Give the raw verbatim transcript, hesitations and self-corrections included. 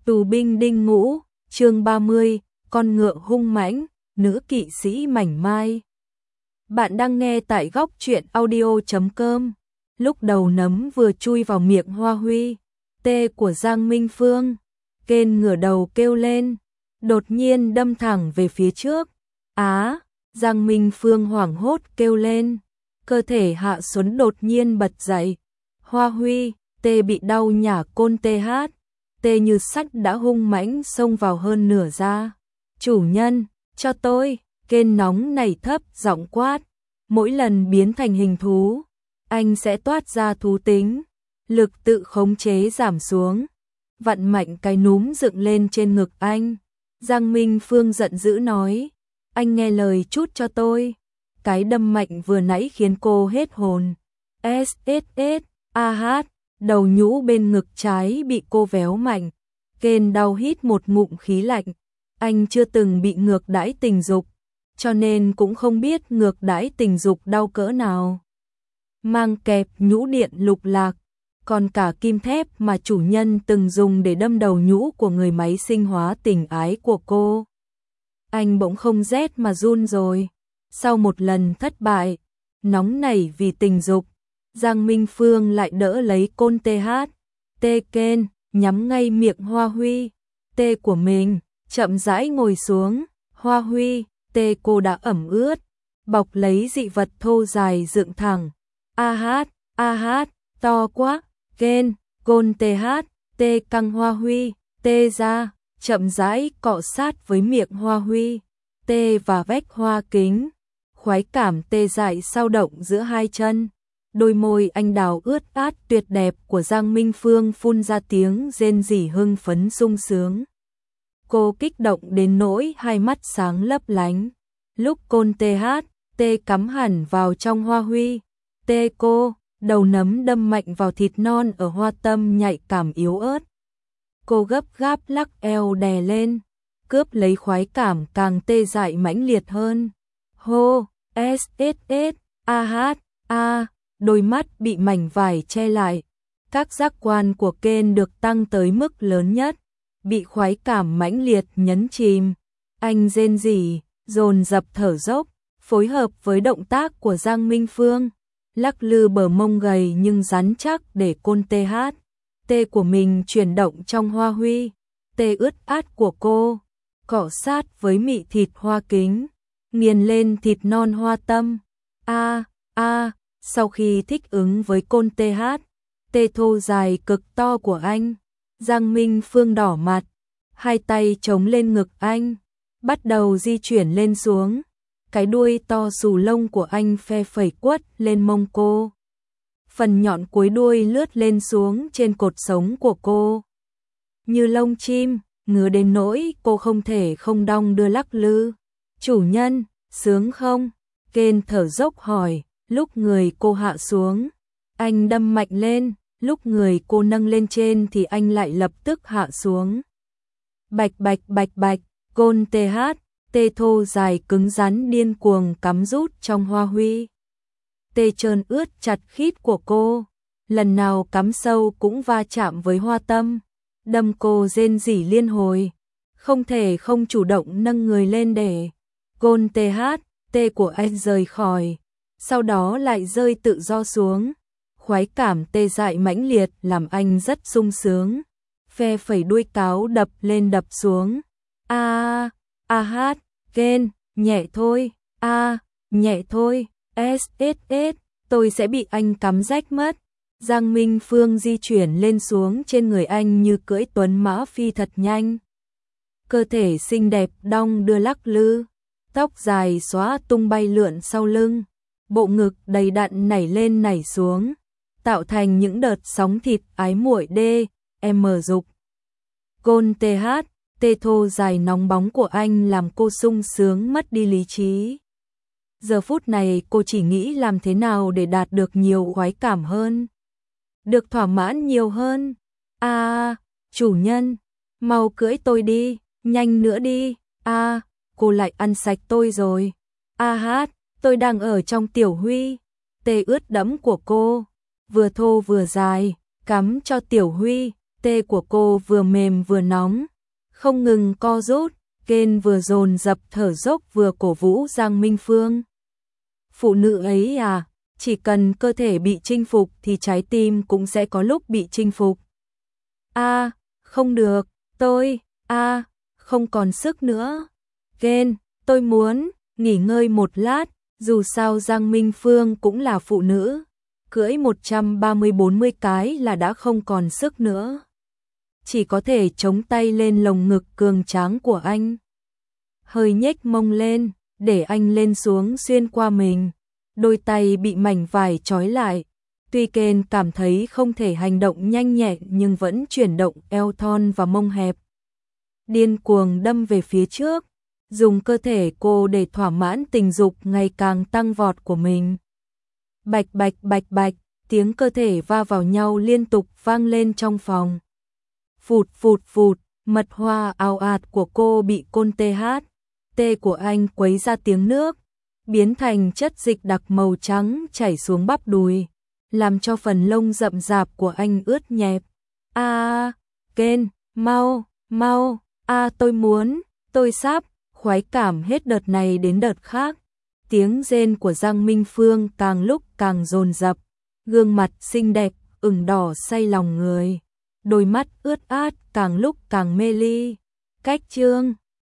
Tù binh đinh ngũ, chương ba mươi, con ngựa hung mãnh, nữ kỵ sĩ mảnh mai. Bạn đang nghe tại góc truyện audio chấm com. Lúc đầu nấm vừa chui vào miệng Hoa Huy, tê của Giang Minh Phương, Kên ngửa đầu kêu lên, đột nhiên đâm thẳng về phía trước. Á, Giang Minh Phương hoảng hốt kêu lên, cơ thể hạ xuống đột nhiên bật dậy. Hoa Huy, tê bị đau nhả côn tê hát. Tê như sắt đã hung mãnh xông vào hơn nửa ra. Chủ nhân, cho tôi, Kên nóng nảy thấp giọng quát. Mỗi lần biến thành hình thú, anh sẽ toát ra thú tính. Lực tự khống chế giảm xuống. Vặn mạnh cái núm dựng lên trên ngực anh. Giang Minh Phương giận dữ nói. Anh nghe lời chút cho tôi. Cái đâm mạnh vừa nãy khiến cô hết hồn. S S S, a hát. Đầu nhũ bên ngực trái bị cô véo mạnh. Kên đau hít một ngụm khí lạnh. Anh chưa từng bị ngược đãi tình dục, cho nên cũng không biết ngược đãi tình dục đau cỡ nào. Mang kẹp nhũ điện lục lạc, còn cả kim thép mà chủ nhân từng dùng để đâm đầu nhũ của người máy sinh hóa tình ái của cô. Anh bỗng không rét mà run rồi. Sau một lần thất bại, nóng nảy vì tình dục, Giang Minh Phương lại đỡ lấy côn tê hát, tê Kên, nhắm ngay miệng Hoa Huy, tê của mình, chậm rãi ngồi xuống. Hoa Huy, tê cô đã ẩm ướt, bọc lấy dị vật thô dài dựng thẳng. A hát, a hát, to quá. Kên, côn tê hát, tê căng Hoa Huy, tê ra, chậm rãi cọ sát với miệng Hoa Huy, tê và vách hoa kính. Khoái cảm tê dại sao động giữa hai chân. Đôi môi anh đào ướt át tuyệt đẹp của Giang Minh Phương phun ra tiếng rên rỉ hưng phấn sung sướng. Cô kích động đến nỗi hai mắt sáng lấp lánh. Lúc côn tê hát, tê cắm hẳn vào trong Hoa Huy, tê cô, đầu nấm đâm mạnh vào thịt non ở hoa tâm nhạy cảm yếu ớt. Cô gấp gáp lắc eo đè lên, cướp lấy khoái cảm càng tê dại mãnh liệt hơn. Hô, S S S, a hát, a. Đôi mắt bị mảnh vải che lại. Các giác quan của Kên được tăng tới mức lớn nhất, bị khoái cảm mãnh liệt nhấn chìm. Anh rên rỉ, dồn dập thở dốc, phối hợp với động tác của Giang Minh Phương, lắc lư bờ mông gầy nhưng rắn chắc để côn tê hát, tê của mình chuyển động trong Hoa Huy, tê ướt át của cô, cọ sát với mị thịt hoa kính, nghiền lên thịt non hoa tâm. A, a. Sau khi thích ứng với côn tê hát, tê thô dài cực to của anh, Giang Minh Phương đỏ mặt, hai tay chống lên ngực anh, bắt đầu di chuyển lên xuống. Cái đuôi to xù lông của anh phe phẩy quất lên mông cô. Phần nhọn cuối đuôi lướt lên xuống trên cột sống của cô. Như lông chim, ngứa đến nỗi cô không thể không đong đưa lắc lư. Chủ nhân, sướng không? Kên thở dốc hỏi. Lúc người cô hạ xuống, anh đâm mạnh lên, lúc người cô nâng lên trên thì anh lại lập tức hạ xuống. Bạch bạch bạch bạch, côn tê hát, tê thô dài cứng rắn điên cuồng cắm rút trong Hoa Huy. Tê trơn ướt chặt khít của cô, lần nào cắm sâu cũng va chạm với hoa tâm, đâm cô rên rỉ liên hồi, không thể không chủ động nâng người lên để côn tê hát, tê của anh rời khỏi. Sau đó lại rơi tự do xuống. Khoái cảm tê dại mãnh liệt làm anh rất sung sướng. Phe phẩy đuôi cáo đập lên đập xuống. A, a hát, Kên, nhẹ thôi, a, nhẹ thôi, S S S, tôi sẽ bị anh cắm rách mất. Giang Minh Phương di chuyển lên xuống trên người anh như cưỡi tuấn mã phi thật nhanh. Cơ thể xinh đẹp đong đưa lắc lư, tóc dài xóa tung bay lượn sau lưng. Bộ ngực đầy đặn nảy lên nảy xuống, tạo thành những đợt sóng thịt ái muội đê, em mở dục. Côn tê hát, tê thô dài nóng bóng của anh làm cô sung sướng mất đi lý trí. Giờ phút này cô chỉ nghĩ làm thế nào để đạt được nhiều khoái cảm hơn, được thỏa mãn nhiều hơn. A, chủ nhân, mau cưỡi tôi đi, nhanh nữa đi. A, cô lại ăn sạch tôi rồi. A hát. Tôi đang ở trong Tiểu Huy, tê ướt đẫm của cô, vừa thô vừa dài, cắm cho Tiểu Huy, Tê của cô vừa mềm vừa nóng, không ngừng co rút, Ken vừa dồn dập thở dốc vừa cổ vũ Giang Minh Phương. Phụ nữ ấy à, chỉ cần cơ thể bị chinh phục thì trái tim cũng sẽ có lúc bị chinh phục. A, không được, tôi, a, không còn sức nữa. Ken, tôi muốn nghỉ ngơi một lát, dù sao Giang Minh Phương cũng là phụ nữ, cưỡi một trăm ba mươi bốn mươi cái là đã không còn sức nữa. Chỉ có thể chống tay lên lồng ngực cường tráng của anh. Hơi nhếch mông lên, để anh lên xuống xuyên qua mình. Đôi tay bị mảnh vải trói lại. Tuy Ken cảm thấy không thể hành động nhanh nhẹn nhưng vẫn chuyển động eo thon và mông hẹp. Điên cuồng đâm về phía trước, dùng cơ thể cô để thỏa mãn tình dục ngày càng tăng vọt của mình. Bạch bạch bạch bạch, tiếng cơ thể va vào nhau liên tục vang lên trong phòng. Phụt phụt phụt, mật hoa ào ạt của cô bị côn tê hát. Tê của anh quấy ra tiếng nước, biến thành chất dịch đặc màu trắng chảy xuống bắp đùi, làm cho phần lông rậm rạp của anh ướt nhẹp. A, Ken, mau, mau, a tôi muốn, tôi sắp, khoái cảm hết đợt này đến đợt khác. Tiếng rên của Giang Minh Phương càng lúc càng dồn dập, gương mặt xinh đẹp, ửng đỏ say lòng người, đôi mắt ướt át càng lúc càng mê ly. Cách chương